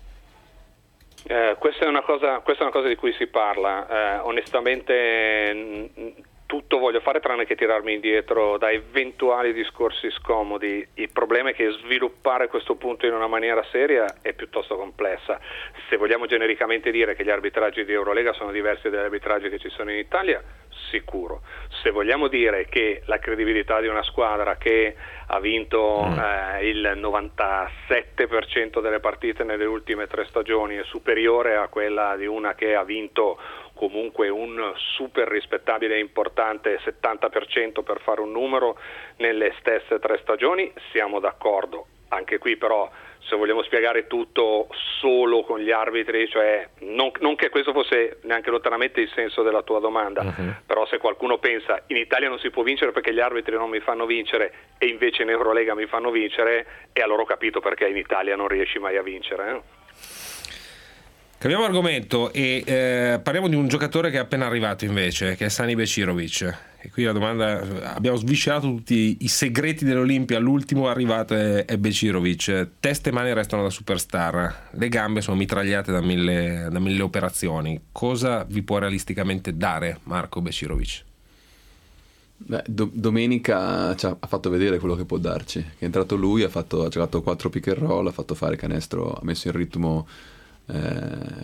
Eh, questa è una cosa, questa è una cosa di cui si parla. Eh, onestamente n- tutto voglio fare tranne che tirarmi indietro da eventuali discorsi scomodi. Il problema è che sviluppare questo punto in una maniera seria è piuttosto complessa. Se vogliamo genericamente dire che gli arbitraggi di Eurolega sono diversi dagli arbitraggi che ci sono in Italia, sicuro. Se vogliamo dire che la credibilità di una squadra che ha vinto mm. eh, il novantasette per cento delle partite nelle ultime tre stagioni è superiore a quella di una che ha vinto comunque un super rispettabile e importante settanta per cento, per fare un numero, nelle stesse tre stagioni, siamo d'accordo. Anche qui però, se vogliamo spiegare tutto solo con gli arbitri, cioè non, non che questo fosse neanche lontanamente il senso della tua domanda, uh-huh. però se qualcuno pensa in Italia non si può vincere perché gli arbitri non mi fanno vincere e invece in Eurolega mi fanno vincere, e allora ho capito perché in Italia non riesci mai a vincere. Eh? Cambiamo argomento e eh, parliamo di un giocatore che è appena arrivato invece, che è Sani Becirovic. E qui la domanda, abbiamo sviscerato tutti i segreti dell'Olimpia, l'ultimo arrivato è, è Becirovic. Testa e mani restano da superstar, le gambe sono mitragliate da mille, da mille operazioni. Cosa vi può realisticamente dare Marco Becirovic? Beh, do- domenica ci ha, ha fatto vedere quello che può darci. Che è entrato lui, ha, fatto, ha giocato quattro pick and roll, ha fatto fare canestro, ha messo in ritmo eh,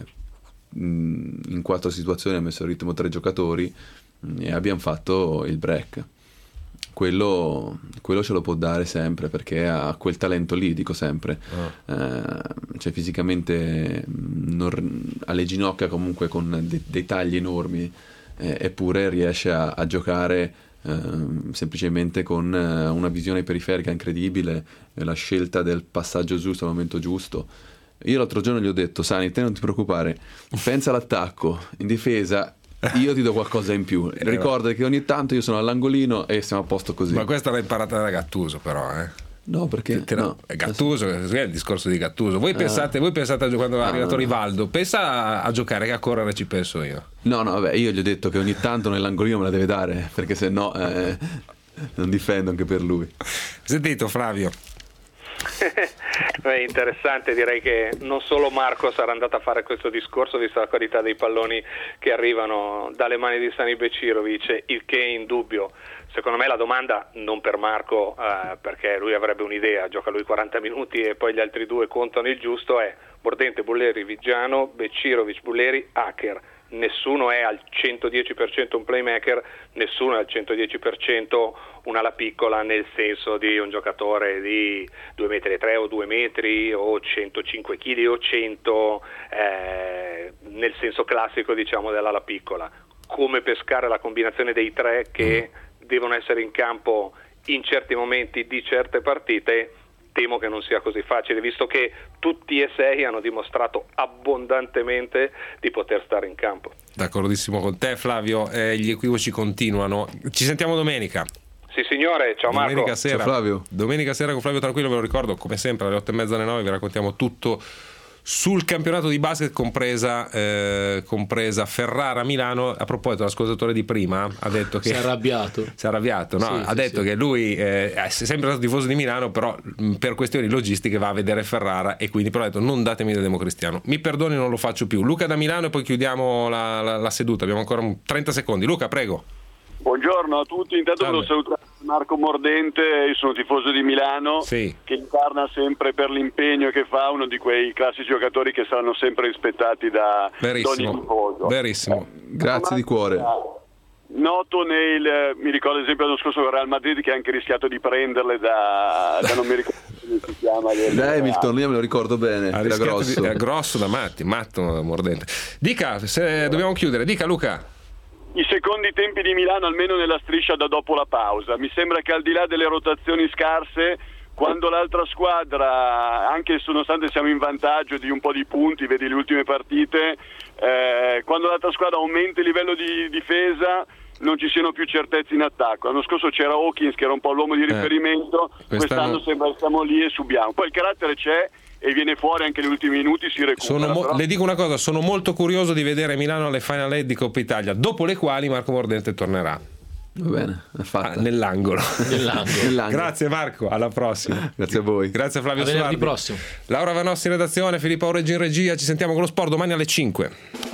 in quattro situazioni, ha messo in ritmo tre giocatori e abbiamo fatto il break. Quello, quello ce lo può dare sempre, perché ha quel talento lì, dico sempre. Oh. eh, cioè fisicamente non, alle ginocchia comunque con de- dei tagli enormi, eh, eppure riesce a, a giocare eh, semplicemente con eh, una visione periferica incredibile, eh, la scelta del passaggio giusto al momento giusto. Io l'altro giorno gli ho detto: Sani, te non ti preoccupare, pensa all'attacco, in difesa io ti do qualcosa in più, ricorda che ogni tanto io sono all'angolino e siamo a posto così. Ma questa l'hai imparata da Gattuso però, eh? No, perché Te, no. È Gattuso, è il discorso di Gattuso. Voi pensate, ah. voi pensate a, quando è ah, arrivato no. Rivaldo, pensa a, a giocare, che a correre ci penso io. No, no, vabbè, io gli ho detto che ogni tanto nell'angolino me la deve dare, perché se no eh, non difendo anche per lui. Sentito Flavio? È interessante, direi che non solo Marco sarà andato a fare questo discorso, vista la qualità dei palloni che arrivano dalle mani di Sani Becirovic, il che è indubbio. Secondo me la domanda, non per Marco, eh, perché lui avrebbe un'idea, gioca lui quaranta minuti e poi gli altri due contano il giusto, è Mordente, Bulleri, Viggiano, Becirovic, Bulleri, Hacker. Nessuno è al centodieci per cento un playmaker, nessuno è al centodieci per cento un'ala piccola, nel senso di un giocatore di due metri e tre o due metri o centocinque chili o cento, eh, nel senso classico, diciamo, dell'ala piccola. Come pescare la combinazione dei tre che devono essere in campo in certi momenti di certe partite? Temo che non sia così facile, visto che tutti e sei hanno dimostrato abbondantemente di poter stare in campo. D'accordissimo con te Flavio, eh, gli equivoci continuano. Ci sentiamo domenica. Sì signore, ciao Marco. Domenica sera, ciao Flavio. Domenica sera con Flavio Tranquillo, ve lo ricordo, come sempre alle otto e mezza, alle nove vi raccontiamo tutto sul campionato di basket, compresa, eh, compresa Ferrara-Milano. A proposito, l'ascoltatore di prima ha detto che si è arrabbiato, si è arrabbiato, no? Sì, ha sì, detto sì. che lui eh, è sempre stato tifoso di Milano, però mh, per questioni logistiche va a vedere Ferrara, e quindi però ha detto: non datemi del Democristiano, mi perdoni, non lo faccio più. Luca da Milano, e poi chiudiamo la, la, la seduta, abbiamo ancora trenta secondi. Luca, prego. Buongiorno a tutti, intanto Salve. volevo salutare Marco Mordente, io sono tifoso di Milano, sì. che incarna sempre per l'impegno che fa, uno di quei classici giocatori che saranno sempre rispettati da, da ogni tifoso. Verissimo. Grazie di cuore. Noto nel, mi ricordo ad esempio l'anno scorso con Real Madrid che ha anche rischiato di prenderle da, da non mi ricordo come si chiama. Da Hamilton, io me lo ricordo bene, Ha era grosso. Di, era grosso da matti, matto Mordente. Dica, se dobbiamo chiudere, dica Luca. I secondi tempi di Milano, almeno nella striscia da dopo la pausa, mi sembra che al di là delle rotazioni scarse, quando l'altra squadra, anche nonostante siamo in vantaggio di un po' di punti, vedi le ultime partite, eh, quando l'altra squadra aumenta il livello di difesa non ci siano più certezze in attacco. L'anno scorso c'era Hawkins che era un po' l'uomo di riferimento, eh, quest'anno... quest'anno sembra che stiamo lì e subiamo. Poi il carattere c'è e viene fuori anche negli ultimi minuti, si recupera. Sono mo- però... Le dico una cosa, sono molto curioso di vedere Milano alle Final Eight di Coppa Italia, dopo le quali Marco Mordente tornerà. Va bene, è fatta. Ah, nell'angolo. nell'angolo. nell'angolo. Grazie Marco, alla prossima. Grazie a voi. Grazie a Flavio a venerdì Suardi. prossimo. Laura Vanossi in redazione, Filippo Aureggi in regia, ci sentiamo con lo sport domani alle cinque.